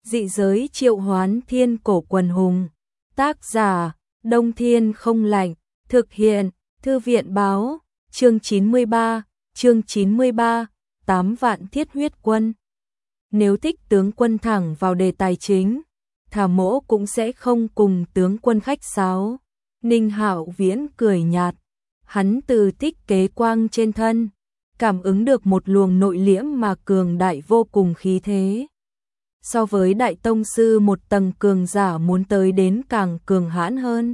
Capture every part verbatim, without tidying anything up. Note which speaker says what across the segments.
Speaker 1: Dị giới triệu hoán thiên cổ quần hùng. Tác giả, Đông Thiên không lạnh. Thực hiện, Thư viện báo. Chương chín mươi ba, chương chín mươi ba, tám vạn thiết huyết quân. Nếu thích tướng quân thẳng vào đề tài chính, Thả Mỗ cũng sẽ không cùng tướng quân khách sáo. Ninh Hạo Viễn cười nhạt, hắn từ Thích Kế Quang trên thân, cảm ứng được một luồng nội liễm mà cường đại vô cùng khí thế. So với đại tông sư một tầng cường giả muốn tới đến càng cường hãn hơn.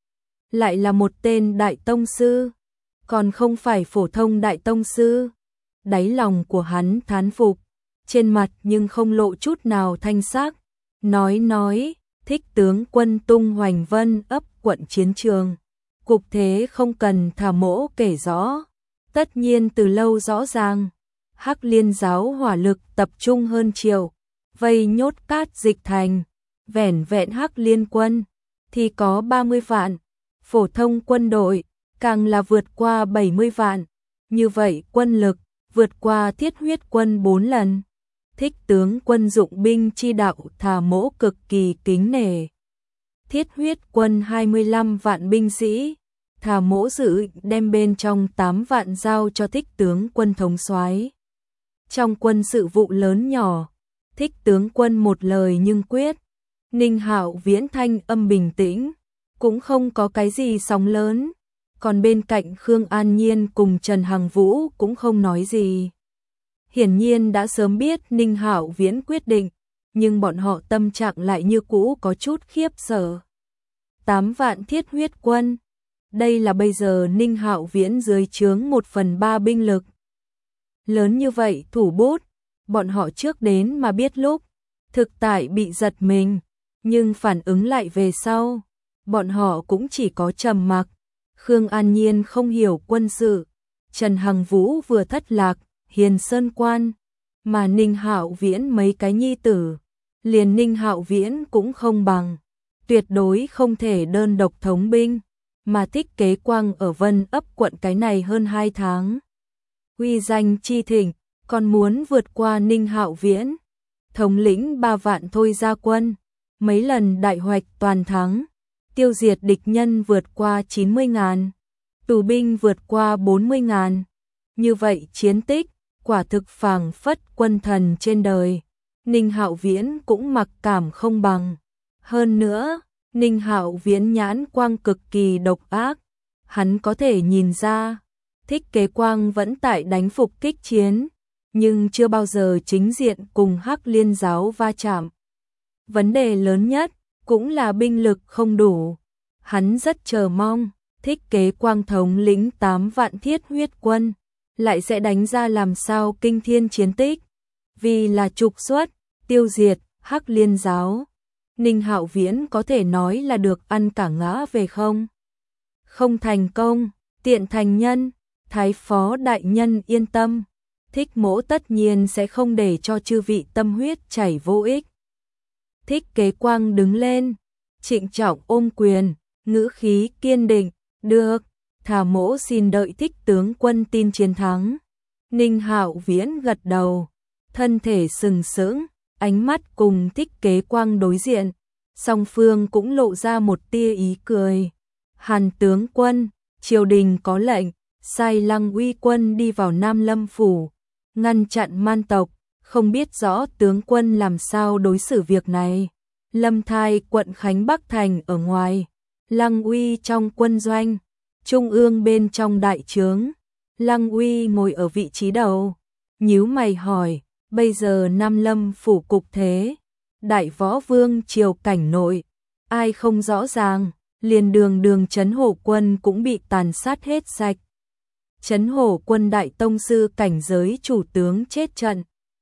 Speaker 1: Lại là một tên đại tông sư, còn không phải phổ thông đại tông sư. Đáy lòng của hắn thán phục, trên mặt nhưng không lộ chút nào thanh sắc. Nói nói, Thích tướng quân tung hoành vân ấp quận chiến trường. Cục thế không cần Thả Mỗ kể rõ. Tất nhiên từ lâu rõ ràng. Hắc Liên giáo hỏa lực tập trung hơn triệu, vây nhốt Cát Dịch thành. Vẻn vẹn Hắc Liên quân thì có ba mươi vạn. Phổ thông quân đội càng là vượt qua bảy mươi vạn. Như vậy quân lực vượt qua Thiết huyết quân bốn lần. Thích tướng quân dụng binh chi đạo Thả Mỗ cực kỳ kính nể. Thiết huyết quân hai mươi lăm vạn binh sĩ, Thả Mỗ dự đem bên trong tám vạn giao cho Thích tướng quân thống soái. Trong quân sự vụ lớn nhỏ, Thích tướng quân một lời nhưng quyết. Ninh Hạo Viễn thanh âm bình tĩnh, cũng không có cái gì sóng lớn. Còn bên cạnh Khương An Nhiên cùng Trần Hằng Vũ cũng không nói gì. Hiển nhiên đã sớm biết Ninh Hạo Viễn quyết định, nhưng bọn họ tâm trạng lại như cũ có chút khiếp sợ. Tám vạn thiết huyết quân, đây là bây giờ Ninh Hạo Viễn dưới trướng một phần ba binh lực. Lớn như vậy thủ bút, bọn họ trước đến mà biết lúc, thực tại bị giật mình, nhưng phản ứng lại về sau, bọn họ cũng chỉ có trầm mặc. Khương An Nhiên không hiểu quân sự, Trần Hằng Vũ vừa thất lạc, Hiền Sơn quan, mà Ninh Hạo Viễn mấy cái nhi tử, liền Ninh Hạo Viễn cũng không bằng, tuyệt đối không thể đơn độc thống binh, mà Thích Kế Quang ở Vân ấp quận cái này hơn hai tháng. Uy danh chi thịnh, còn muốn vượt qua Ninh Hạo Viễn, thống lĩnh ba vạn thôi ra quân, mấy lần đại hoạch toàn thắng, tiêu diệt địch nhân vượt qua chín mươi ngàn, tù binh vượt qua bốn mươi ngàn. Như vậy chiến tích, quả thực phảng phất quân thần trên đời. Ninh Hạo Viễn cũng mặc cảm không bằng. Hơn nữa, Ninh Hạo Viễn nhãn quang cực kỳ độc ác. Hắn có thể nhìn ra, Thích Kế Quang vẫn tại đánh phục kích chiến, nhưng chưa bao giờ chính diện cùng Hắc Liên giáo va chạm. Vấn đề lớn nhất cũng là binh lực không đủ. Hắn rất chờ mong, Thích Kế Quang thống lĩnh tám vạn thiết huyết quân, lại sẽ đánh ra làm sao kinh thiên chiến tích. Vì là trục xuất, tiêu diệt, Hắc Liên giáo. Ninh Hạo Viễn có thể nói là được ăn cả ngã về không? Không thành công, tiện thành nhân, Thái phó đại nhân yên tâm. Thích Mỗ tất nhiên sẽ không để cho chư vị tâm huyết chảy vô ích. Thích Kế Quang đứng lên, trịnh trọng ôm quyền, ngữ khí kiên định, được, Thả Mỗ xin đợi Thích tướng quân tin chiến thắng. Ninh Hạo Viễn gật đầu, thân thể sừng sững, ánh mắt cùng Thích Kế Quang đối diện, song phương cũng lộ ra một tia ý cười. Hàn tướng quân, triều đình có lệnh, sai Lăng Uy quân đi vào Nam Lâm phủ, ngăn chặn man tộc, không biết rõ tướng quân làm sao đối xử việc này. Lâm Thai quận Khánh Bắc thành ở ngoài, Lăng Uy trong quân doanh, trung ương bên trong đại trướng. Lăng Uy ngồi ở vị trí đầu, nhíu mày hỏi, bây giờ Nam Lâm phủ cục thế, đại võ vương triều cảnh nội, ai không rõ ràng, liền đường đường Trấn Hổ quân cũng bị tàn sát hết sạch. Trấn Hổ quân đại tông sư cảnh giới chủ tướng chết trận.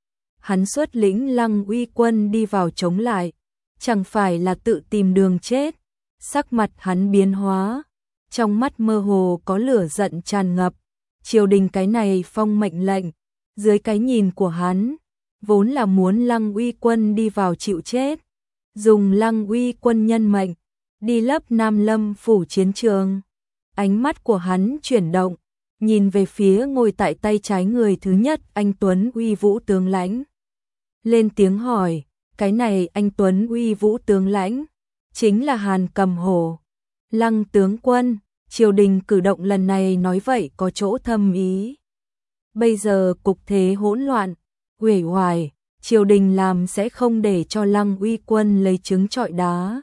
Speaker 1: Hắn xuất lĩnh Lăng Uy quân đi vào chống lại, chẳng phải là tự tìm đường chết. Sắc mặt hắn biến hóa, trong mắt mơ hồ có lửa giận tràn ngập. Triều đình cái này phong mệnh lệnh, dưới cái nhìn của hắn, vốn là muốn Lăng Uy quân đi vào chịu chết, dùng Lăng Uy quân nhân mệnh, đi lấp Nam Lâm phủ chiến trường. Ánh mắt của hắn chuyển động, nhìn về phía ngồi tại tay trái người thứ nhất anh tuấn uy vũ tướng lãnh. Lên tiếng hỏi, cái này anh tuấn uy vũ tướng lãnh, chính là Hàn Cầm Hổ. Lăng tướng quân, triều đình cử động lần này nói vậy có chỗ thâm ý. Bây giờ cục thế hỗn loạn, uể oải, triều đình làm sẽ không để cho Lăng uy quân lấy trứng trọi đá.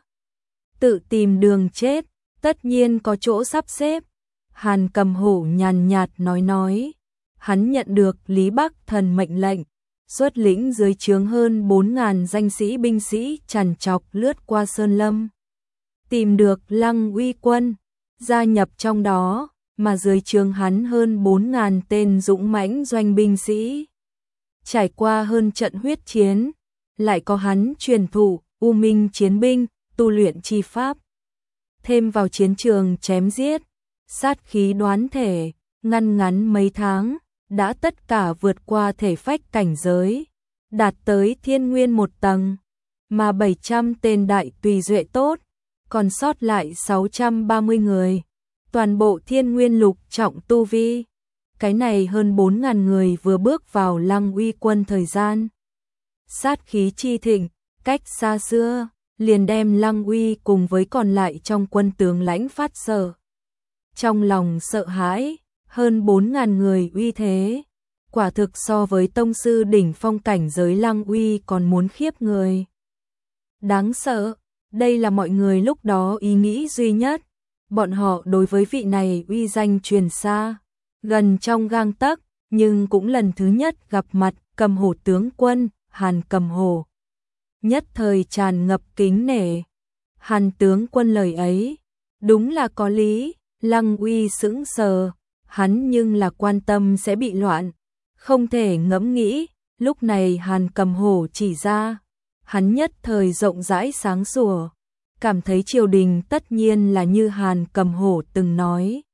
Speaker 1: Tự tìm đường chết, tất nhiên có chỗ sắp xếp. Hàn Cầm Hổ nhàn nhạt nói nói. Hắn nhận được Lý Bắc Thần mệnh lệnh, xuất lĩnh dưới trướng hơn bốn ngàn danh sĩ binh sĩ trằn trọc lướt qua Sơn Lâm. Tìm được Lăng uy quân, gia nhập trong đó, mà dưới trướng hắn hơn bốn ngàn tên dũng mãnh doanh binh sĩ. Trải qua hơn trận huyết chiến, lại có hắn truyền thụ U Minh chiến binh, tu luyện chi pháp. Thêm vào chiến trường chém giết, sát khí đoán thể, ngăn ngắn mấy tháng, đã tất cả vượt qua thể phách cảnh giới, đạt tới thiên nguyên một tầng, mà bảy trăm tên đại tùy duệ tốt, còn sót lại sáu trăm ba mươi người, toàn bộ thiên nguyên lục trọng tu vi. Cái này hơn bốn ngàn người vừa bước vào Lăng uy quân thời gian. Sát khí chi thịnh, cách xa xưa, liền đem Lăng uy cùng với còn lại trong quân tướng lãnh phát sợ. Trong lòng sợ hãi, hơn bốn ngàn người uy thế, quả thực so với tông sư đỉnh phong cảnh giới Lăng uy còn muốn khiếp người. Đáng sợ, đây là mọi người lúc đó ý nghĩ duy nhất, bọn họ đối với vị này uy danh truyền xa, gần trong gang tấc, nhưng cũng lần thứ nhất gặp mặt Cầm Hổ tướng quân, Hàn Cầm Hổ. Nhất thời tràn ngập kính nể. Hàn tướng quân lời ấy, đúng là có lý. Lăng uy sững sờ, hắn nhưng là quan tâm sẽ bị loạn, không thể ngẫm nghĩ. Lúc này Hàn Cầm Hổ chỉ ra, hắn nhất thời rộng rãi sáng sủa, cảm thấy triều đình tất nhiên là như Hàn Cầm Hổ từng nói.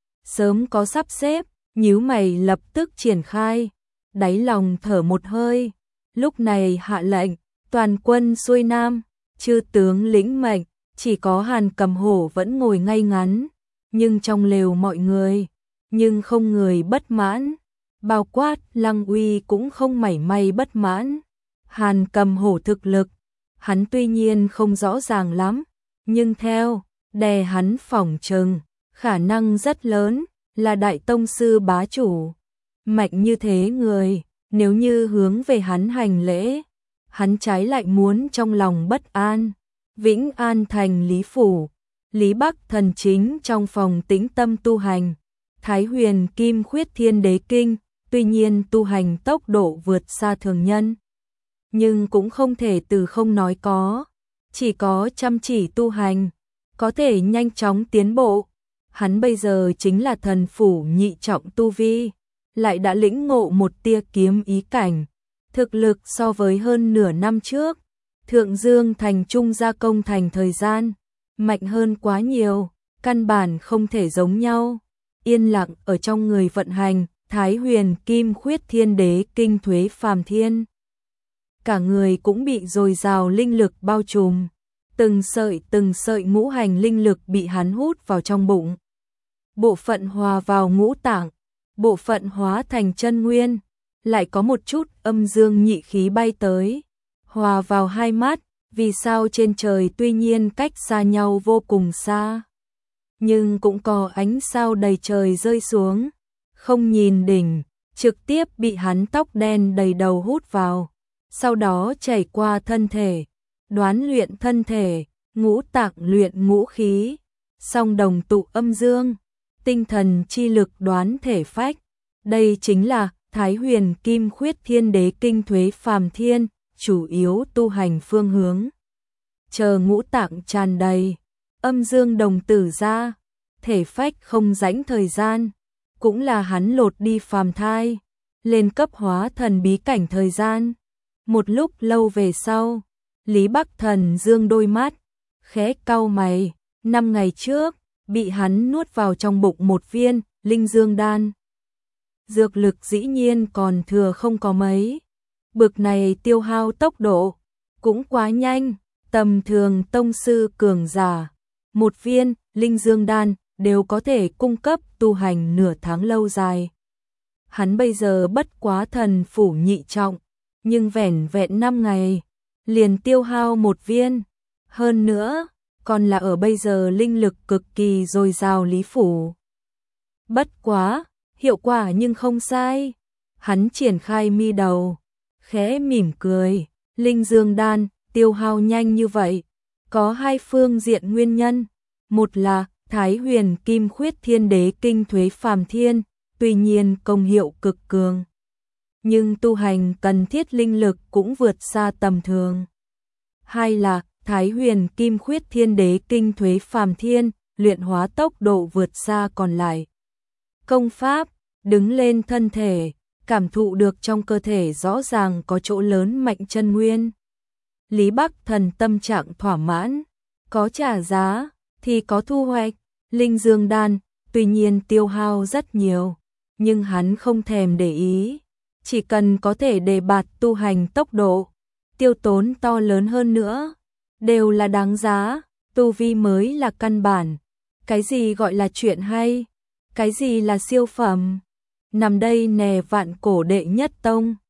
Speaker 1: Sớm có sắp xếp, nhíu mày lập tức triển khai, đáy lòng thở một hơi, lúc này hạ lệnh, toàn quân xuôi nam, chư tướng lĩnh mệnh, chỉ có Hàn Cầm Hổ vẫn ngồi ngay ngắn, nhưng trong lều mọi người, nhưng không người bất mãn, bao quát Lăng uy cũng không mảy may bất mãn. Hàn Cầm Hổ thực lực, hắn tuy nhiên không rõ ràng lắm, nhưng theo đè hắn phỏng chừng, khả năng rất lớn là đại tông sư bá chủ. Mạnh như thế người, nếu như hướng về hắn hành lễ, hắn trái lại muốn trong lòng bất an. Vĩnh An thành Lý phủ, Lý Bắc Thần chính trong phòng tĩnh tâm tu hành, Thái Huyền Kim Khuyết Thiên Đế Kinh, tuy nhiên tu hành tốc độ vượt xa thường nhân, nhưng cũng không thể từ không nói có, chỉ có chăm chỉ tu hành, có thể nhanh chóng tiến bộ. Hắn bây giờ chính là thần phủ nhị trọng tu vi, lại đã lĩnh ngộ một tia kiếm ý cảnh, thực lực so với hơn nửa năm trước, Thượng Dương thành trung gia công thành thời gian, mạnh hơn quá nhiều, căn bản không thể giống nhau. Yên lặng ở trong người vận hành, Thái Huyền Kim Khuyết Thiên Đế Kinh Thuế Phàm Thiên. Cả người cũng bị dồi dào linh lực bao trùm, từng sợi từng sợi ngũ hành linh lực bị hắn hút vào trong bụng. Bộ phận hòa vào ngũ tạng, bộ phận hóa thành chân nguyên, lại có một chút âm dương nhị khí bay tới, hòa vào hai mắt. Vì sao trên trời tuy nhiên cách xa nhau vô cùng xa, nhưng cũng có ánh sao đầy trời rơi xuống, không nhìn đỉnh, trực tiếp bị hắn tóc đen đầy đầu hút vào, sau đó chảy qua thân thể, đoán luyện thân thể, ngũ tạng luyện ngũ khí, song đồng tụ âm dương, tinh thần chi lực đoán thể phách. Đây chính là Thái Huyền Kim Khuyết Thiên Đế Kinh Thuế Phàm Thiên, chủ yếu tu hành phương hướng. Chờ ngũ tạng tràn đầy, âm dương đồng tử ra, thể phách không rãnh thời gian, cũng là hắn lột đi phàm thai, lên cấp hóa thần bí cảnh thời gian. Một lúc lâu về sau, Lý Bắc Thần dương đôi mắt, khẽ cau mày, năm ngày trước, bị hắn nuốt vào trong bụng một viên linh dương đan. Dược lực dĩ nhiên còn thừa không có mấy, bực này tiêu hao tốc độ cũng quá nhanh, tầm thường tông sư cường giả, một viên linh dương đan đều có thể cung cấp tu hành nửa tháng lâu dài. Hắn bây giờ bất quá thần phủ nhị trọng, nhưng vẻn vẹn năm ngày, liền tiêu hao một viên. Hơn nữa, còn là ở bây giờ linh lực cực kỳ dồi dào Lý Phủ. Bất quá, hiệu quả nhưng không sai. Hắn triển khai mi đầu, khẽ mỉm cười, linh dương đan tiêu hao nhanh như vậy, có hai phương diện nguyên nhân. Một là Thái Huyền Kim Khuyết Thiên Đế Kinh Thuế Phàm Thiên, tuy nhiên công hiệu cực cường, nhưng tu hành cần thiết linh lực cũng vượt xa tầm thường. Hai là Thái Huyền Kim Khuyết Thiên Đế Kinh Thuế Phàm Thiên, luyện hóa tốc độ vượt xa còn lại. Công pháp, đứng lên thân thể, cảm thụ được trong cơ thể rõ ràng có chỗ lớn mạnh chân nguyên. Lý Bắc Thần tâm trạng thỏa mãn, có trả giá thì có thu hoạch. Linh dương đan tuy nhiên tiêu hao rất nhiều, nhưng hắn không thèm để ý, chỉ cần có thể đề bạt tu hành tốc độ, tiêu tốn to lớn hơn nữa, đều là đáng giá. Tu vi mới là căn bản. Cái gì gọi là chuyện hay, cái gì là siêu phẩm, nằm đây nè vạn cổ đệ nhất tông.